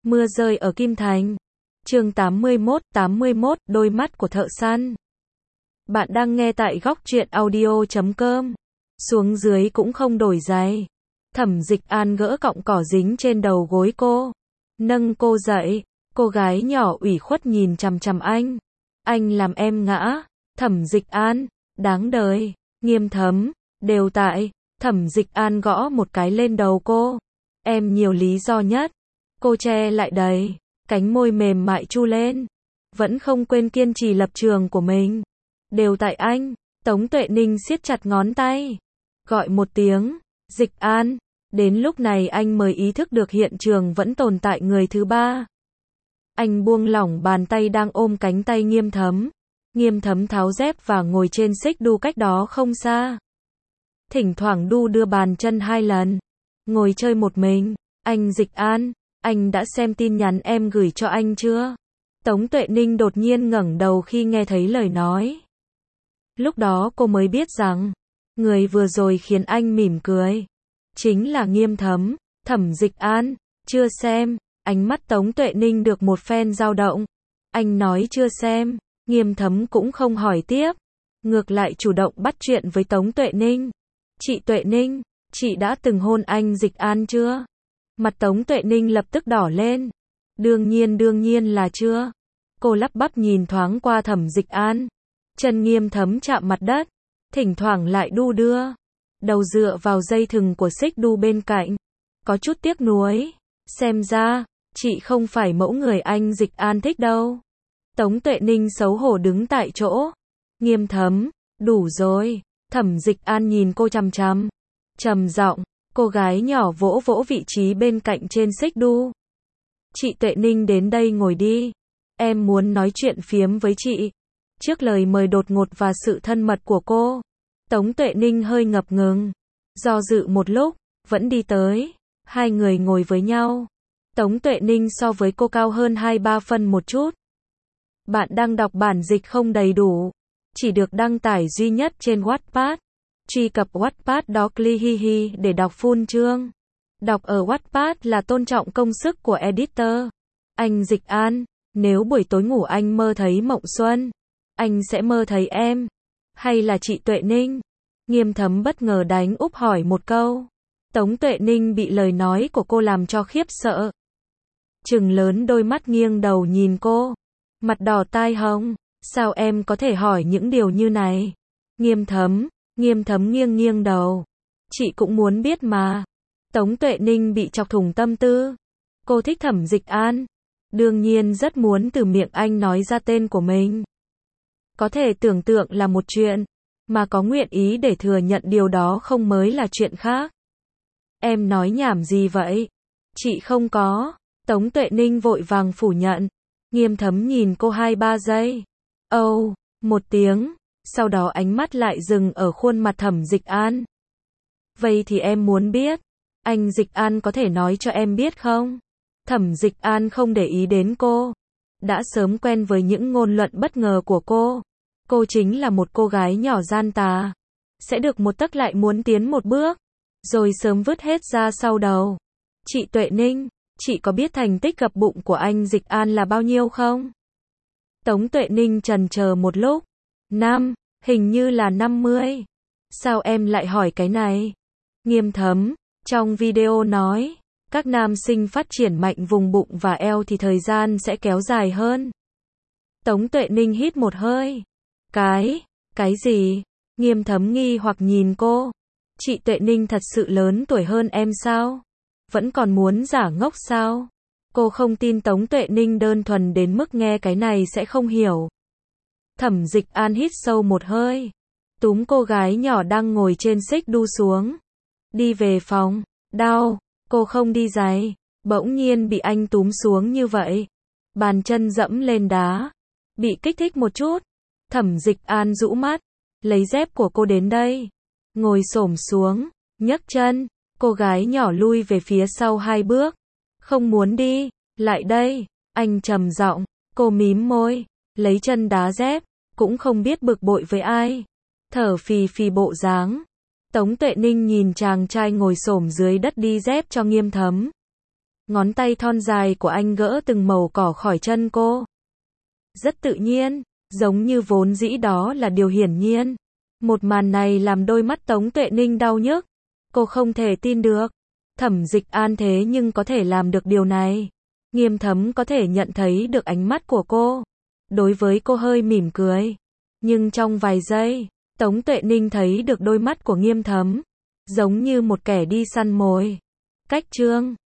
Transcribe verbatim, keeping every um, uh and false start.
Mưa rơi ở Kim Thành. Chương tám mươi mốt, tám mươi mốt, đôi mắt của thợ săn. Bạn đang nghe tại góc truyện audio chấm com. Xuống dưới cũng không đổi giày. Thẩm Dịch An gỡ cọng cỏ dính trên đầu gối cô, nâng cô dậy. Cô gái nhỏ ủy khuất nhìn chằm chằm anh. Anh làm em ngã. Thẩm Dịch An, đáng đời. Nghiêm Thấm, đều tại. Thẩm Dịch An gõ một cái lên đầu cô. Em nhiều lý do nhất. Cô che lại đầy, cánh môi mềm mại chu lên. Vẫn không quên kiên trì lập trường của mình. Đều tại anh. Tống Tuệ Ninh siết chặt ngón tay. Gọi một tiếng, Dịch An. Đến lúc này anh mới ý thức được hiện trường vẫn tồn tại người thứ ba. Anh buông lỏng bàn tay đang ôm cánh tay Nghiêm Thấm. Nghiêm Thấm tháo dép và ngồi trên xích đu cách đó không xa. Thỉnh thoảng đu đưa bàn chân hai lần. Ngồi chơi một mình. Anh Dịch An, anh đã xem tin nhắn em gửi cho anh chưa? Tống Tuệ Ninh đột nhiên ngẩng đầu khi nghe thấy lời nói. Lúc đó cô mới biết rằng, người vừa rồi khiến anh mỉm cười chính là Nghiêm Thấm. Thẩm Dịch An, chưa xem. Ánh mắt Tống Tuệ Ninh được một phen dao động. Anh nói chưa xem. Nghiêm Thấm cũng không hỏi tiếp, ngược lại chủ động bắt chuyện với Tống Tuệ Ninh. Chị Tuệ Ninh, chị đã từng hôn anh Dịch An chưa? Mặt Tống Tuệ Ninh lập tức đỏ lên. Đương nhiên đương nhiên là chưa. Cô lắp bắp nhìn thoáng qua Thẩm Dịch An. Chân Nghiêm Thấm chạm mặt đất, thỉnh thoảng lại đu đưa. Đầu dựa vào dây thừng của xích đu bên cạnh. Có chút tiếc nuối. Xem ra, chị không phải mẫu người anh Dịch An thích đâu. Tống Tuệ Ninh xấu hổ đứng tại chỗ. Nghiêm Thấm, đủ rồi. Thẩm Dịch An nhìn cô chằm chằm. Trầm giọng, cô gái nhỏ vỗ vỗ vị trí bên cạnh trên xích đu. Chị Tuệ Ninh đến đây ngồi đi. Em muốn nói chuyện phiếm với chị. Trước lời mời đột ngột và sự thân mật của cô, Tống Tuệ Ninh hơi ngập ngừng. Do dự một lúc, vẫn đi tới. Hai người ngồi với nhau. Tống Tuệ Ninh so với cô cao hơn hai ba phân một chút. Bạn đang đọc bản dịch không đầy đủ. Chỉ được đăng tải duy nhất trên Wattpad. Truy cập Wattpad đó cli hi hi để đọc full chương. Đọc ở Wattpad là tôn trọng công sức của editor. Anh Dịch An, nếu buổi tối ngủ anh mơ thấy Mộng Xuân, anh sẽ mơ thấy em. Hay là chị Tuệ Ninh? Nghiêm Thấm bất ngờ đánh úp hỏi một câu. Tống Tuệ Ninh bị lời nói của cô làm cho khiếp sợ. Trừng lớn đôi mắt nghiêng đầu nhìn cô. Mặt đỏ tai hồng. Sao em có thể hỏi những điều như này? Nghiêm Thấm. Nghiêm Thấm nghiêng nghiêng đầu. Chị cũng muốn biết mà. Tống Tuệ Ninh bị chọc thủng tâm tư. Cô thích Thẩm Dịch An. Đương nhiên rất muốn từ miệng anh nói ra tên của mình. Có thể tưởng tượng là một chuyện, mà có nguyện ý để thừa nhận điều đó không mới là chuyện khác. Em nói nhảm gì vậy? Chị không có. Tống Tuệ Ninh vội vàng phủ nhận. Nghiêm Thấm nhìn cô hai ba giây. Âu, oh, một tiếng. Sau đó ánh mắt lại dừng ở khuôn mặt Thẩm Dịch An. Vậy thì em muốn biết, anh Dịch An có thể nói cho em biết không? Thẩm Dịch An không để ý đến cô. Đã sớm quen với những ngôn luận bất ngờ của cô. Cô chính là một cô gái nhỏ gian tà. Sẽ được một tấc lại muốn tiến một bước. Rồi sớm vứt hết ra sau đầu. Chị Tuệ Ninh, chị có biết thành tích gập bụng của anh Dịch An là bao nhiêu không? Tống Tuệ Ninh chần chờ một lúc. Năm, hình như là năm mươi. Sao em lại hỏi cái này? Nghiêm Thấm, trong video nói, các nam sinh phát triển mạnh vùng bụng và eo thì thời gian sẽ kéo dài hơn. Tống Tuệ Ninh hít một hơi. Cái, cái gì? Nghiêm Thấm nghi hoặc nhìn cô. Chị Tuệ Ninh thật sự lớn tuổi hơn em sao? Vẫn còn muốn giả ngốc sao? Cô không tin Tống Tuệ Ninh đơn thuần đến mức nghe cái này sẽ không hiểu. Thẩm Dịch An hít sâu một hơi. Túm cô gái nhỏ đang ngồi trên xích đu xuống. Đi về phòng. Đau. Cô không đi giày. Bỗng nhiên bị anh túm xuống như vậy. Bàn chân dẫm lên đá. Bị kích thích một chút. Thẩm Dịch An rũ mắt. Lấy dép của cô đến đây. Ngồi xổm xuống. Nhấc chân. Cô gái nhỏ lui về phía sau hai bước. Không muốn đi. Lại đây. Anh trầm giọng. Cô mím môi. Lấy chân đá dép. Cũng không biết bực bội với ai. Thở phì phì bộ dáng. Tống Tuệ Ninh nhìn chàng trai ngồi xổm dưới đất đi dép cho Nghiêm Thấm. Ngón tay thon dài của anh gỡ từng màu cỏ khỏi chân cô. Rất tự nhiên, giống như vốn dĩ đó là điều hiển nhiên. Một màn này làm đôi mắt Tống Tuệ Ninh đau nhức. Cô không thể tin được. Thẩm Dịch An thế nhưng có thể làm được điều này. Nghiêm Thấm có thể nhận thấy được ánh mắt của cô. Đối với cô hơi mỉm cười. Nhưng trong vài giây, Tống Tuệ Ninh thấy được đôi mắt của Nghiêm Thấm. Giống như một kẻ đi săn mồi. Cách chương